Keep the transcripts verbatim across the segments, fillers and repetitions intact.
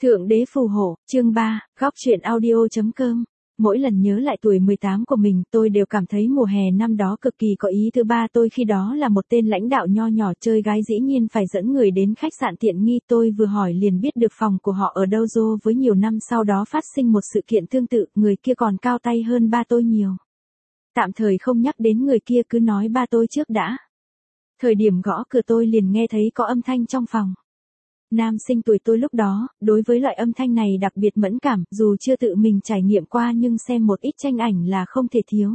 Thượng đế phù hộ, chương ba, góc truyện audio.com. Mỗi lần nhớ lại tuổi mười tám của mình, tôi đều cảm thấy mùa hè năm đó cực kỳ có ý. Thứ ba, tôi khi đó là một tên lãnh đạo nho nhỏ chơi gái, dĩ nhiên phải dẫn người đến khách sạn tiện nghi. Tôi vừa hỏi liền biết được phòng của họ ở đâu. Dô với nhiều năm sau đó phát sinh một sự kiện tương tự, người kia còn cao tay hơn ba tôi nhiều. Tạm thời không nhắc đến người kia, cứ nói ba tôi trước đã. Thời điểm gõ cửa tôi liền nghe thấy có âm thanh trong phòng. Nam sinh tuổi tôi lúc đó, đối với loại âm thanh này đặc biệt mẫn cảm, dù chưa tự mình trải nghiệm qua nhưng xem một ít tranh ảnh là không thể thiếu.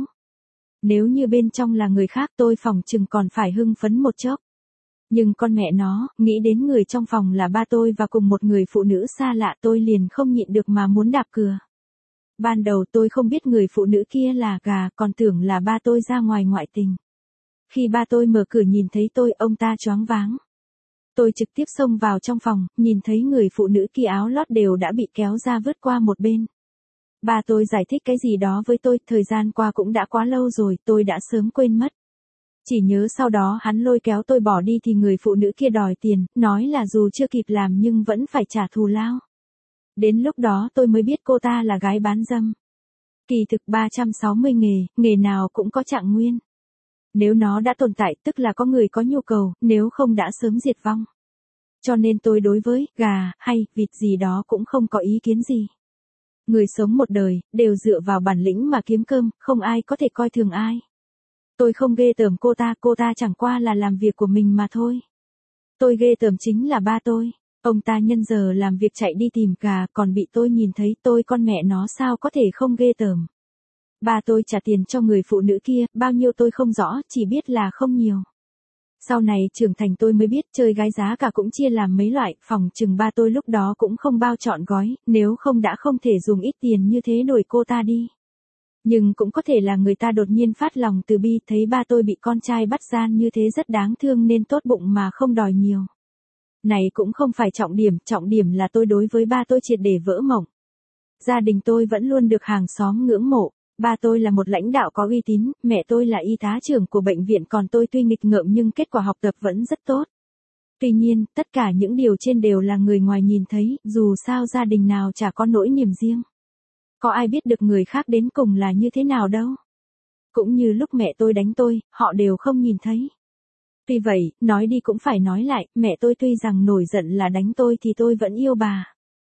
Nếu như bên trong là người khác tôi phỏng chừng còn phải hưng phấn một chốc. Nhưng con mẹ nó, nghĩ đến người trong phòng là ba tôi và cùng một người phụ nữ xa lạ, tôi liền không nhịn được mà muốn đạp cửa. Ban đầu tôi không biết người phụ nữ kia là gà, còn tưởng là ba tôi ra ngoài ngoại tình. Khi ba tôi mở cửa nhìn thấy tôi, ông ta choáng váng. Tôi trực tiếp xông vào trong phòng, nhìn thấy người phụ nữ kia áo lót đều đã bị kéo ra vứt qua một bên. Ba tôi giải thích cái gì đó với tôi, thời gian qua cũng đã quá lâu rồi, tôi đã sớm quên mất. Chỉ nhớ sau đó hắn lôi kéo tôi bỏ đi thì người phụ nữ kia đòi tiền, nói là dù chưa kịp làm nhưng vẫn phải trả thù lao. Đến lúc đó tôi mới biết cô ta là gái bán dâm. Kỳ thực ba trăm sáu mươi nghề, nghề nào cũng có trạng nguyên. Nếu nó đã tồn tại tức là có người có nhu cầu, nếu không đã sớm diệt vong. Cho nên tôi đối với gà hay vịt gì đó cũng không có ý kiến gì. Người sống một đời, đều dựa vào bản lĩnh mà kiếm cơm, không ai có thể coi thường ai. Tôi không ghê tởm cô ta, cô ta chẳng qua là làm việc của mình mà thôi. Tôi ghê tởm chính là ba tôi. Ông ta nhân giờ làm việc chạy đi tìm gà, còn bị tôi nhìn thấy, tôi con mẹ nó sao có thể không ghê tởm. Ba tôi trả tiền cho người phụ nữ kia, bao nhiêu tôi không rõ, chỉ biết là không nhiều. Sau này trưởng thành tôi mới biết chơi gái giá cả cũng chia làm mấy loại, phòng chừng ba tôi lúc đó cũng không bao trọn gói, nếu không đã không thể dùng ít tiền như thế đuổi cô ta đi. Nhưng cũng có thể là người ta đột nhiên phát lòng từ bi, thấy ba tôi bị con trai bắt gian như thế rất đáng thương nên tốt bụng mà không đòi nhiều. Này cũng không phải trọng điểm, trọng điểm là tôi đối với ba tôi triệt để vỡ mộng. Gia đình tôi vẫn luôn được hàng xóm ngưỡng mộ. Ba tôi là một lãnh đạo có uy tín, mẹ tôi là y tá trưởng của bệnh viện, còn tôi tuy nghịch ngợm nhưng kết quả học tập vẫn rất tốt. Tuy nhiên, tất cả những điều trên đều là người ngoài nhìn thấy, dù sao gia đình nào chả có nỗi niềm riêng. Có ai biết được người khác đến cùng là như thế nào đâu. Cũng như lúc mẹ tôi đánh tôi, họ đều không nhìn thấy. Tuy vậy, nói đi cũng phải nói lại, mẹ tôi tuy rằng nổi giận là đánh tôi thì tôi vẫn yêu bà.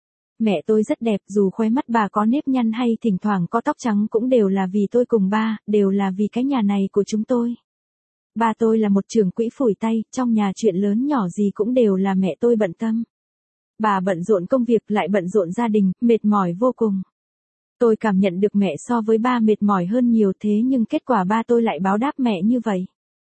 Mẹ tôi rất đẹp, dù khóe mắt bà có nếp nhăn hay thỉnh thoảng có tóc trắng cũng đều là vì tôi cùng ba, đều là vì cái nhà này của chúng tôi. Ba tôi là một trưởng quỹ phủi tay, trong nhà chuyện lớn nhỏ gì cũng đều là mẹ tôi bận tâm. Bà bận rộn công việc lại bận rộn gia đình, mệt mỏi vô cùng. Tôi cảm nhận được mẹ so với ba mệt mỏi hơn nhiều, thế nhưng kết quả ba tôi lại báo đáp mẹ như vậy.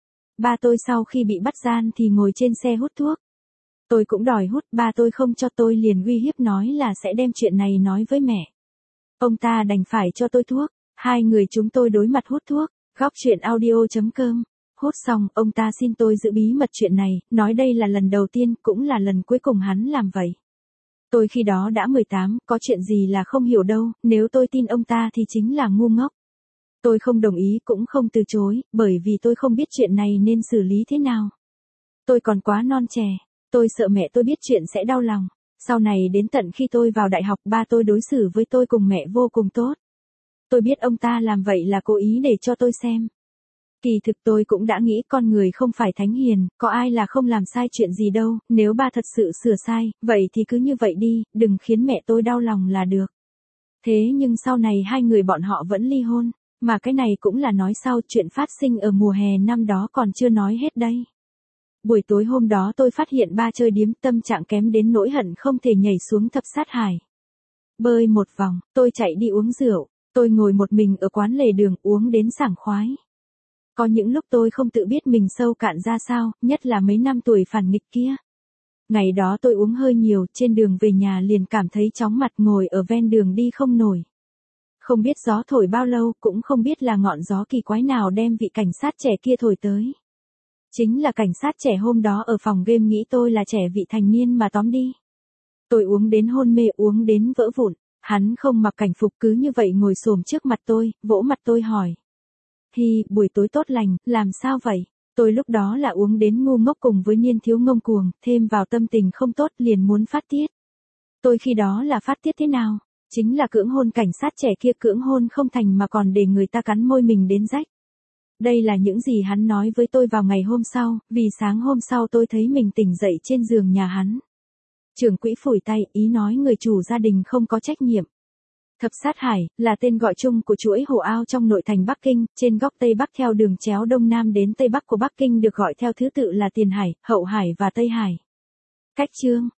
Ba tôi sau khi bị bắt gian thì ngồi trên xe hút thuốc. Tôi cũng đòi hút, ba tôi không cho tôi liền uy hiếp nói là sẽ đem chuyện này nói với mẹ. Ông ta đành phải cho tôi thuốc, hai người chúng tôi đối mặt hút thuốc, góc truyện audio.com. Hút xong, ông ta xin tôi giữ bí mật chuyện này, nói đây là lần đầu tiên, cũng là lần cuối cùng hắn làm vậy. Tôi khi đó đã mười tám, có chuyện gì là không hiểu đâu, nếu tôi tin ông ta thì chính là ngu ngốc. Tôi không đồng ý cũng không từ chối, bởi vì tôi không biết chuyện này nên xử lý thế nào. Tôi còn quá non trẻ. Tôi sợ mẹ tôi biết chuyện sẽ đau lòng. Sau này đến tận khi tôi vào đại học, ba tôi đối xử với tôi cùng mẹ vô cùng tốt. Tôi biết ông ta làm vậy là cố ý để cho tôi xem. Kỳ thực tôi cũng đã nghĩ con người không phải thánh hiền, có ai là không làm sai chuyện gì đâu, nếu ba thật sự sửa sai, vậy thì cứ như vậy đi, đừng khiến mẹ tôi đau lòng là được. Thế nhưng sau này hai người bọn họ vẫn ly hôn, mà cái này cũng là nói sau, chuyện phát sinh ở mùa hè năm đó còn chưa nói hết đây. Buổi tối hôm đó tôi phát hiện ba chơi điếm, tâm trạng kém đến nỗi hận không thể nhảy xuống thập sát hải. Bơi một vòng, tôi chạy đi uống rượu, tôi ngồi một mình ở quán lề đường uống đến sảng khoái. Có những lúc tôi không tự biết mình sâu cạn ra sao, nhất là mấy năm tuổi phản nghịch kia. Ngày đó tôi uống hơi nhiều, trên đường về nhà liền cảm thấy chóng mặt, ngồi ở ven đường đi không nổi. Không biết gió thổi bao lâu, cũng không biết là ngọn gió kỳ quái nào đem vị cảnh sát trẻ kia thổi tới. Chính là cảnh sát trẻ hôm đó ở phòng game nghĩ tôi là trẻ vị thành niên mà tóm đi. Tôi uống đến hôn mê, uống đến vỡ vụn, hắn không mặc cảnh phục cứ như vậy ngồi xổm trước mặt tôi, vỗ mặt tôi hỏi. Hi, buổi tối tốt lành, làm sao vậy? Tôi lúc đó là uống đến ngu ngốc cùng với niên thiếu ngông cuồng, thêm vào tâm tình không tốt liền muốn phát tiết. Tôi khi đó là phát tiết thế nào? Chính là cưỡng hôn cảnh sát trẻ kia, cưỡng hôn không thành mà còn để người ta cắn môi mình đến rách. Đây là những gì hắn nói với tôi vào ngày hôm sau, vì sáng hôm sau tôi thấy mình tỉnh dậy trên giường nhà hắn. Trưởng quỹ phủi tay, ý nói người chủ gia đình không có trách nhiệm. Thập sát hải, là tên gọi chung của chuỗi hồ ao trong nội thành Bắc Kinh, trên góc Tây Bắc theo đường chéo Đông Nam đến Tây Bắc của Bắc Kinh được gọi theo thứ tự là Tiền Hải, Hậu Hải và Tây Hải. Cách chương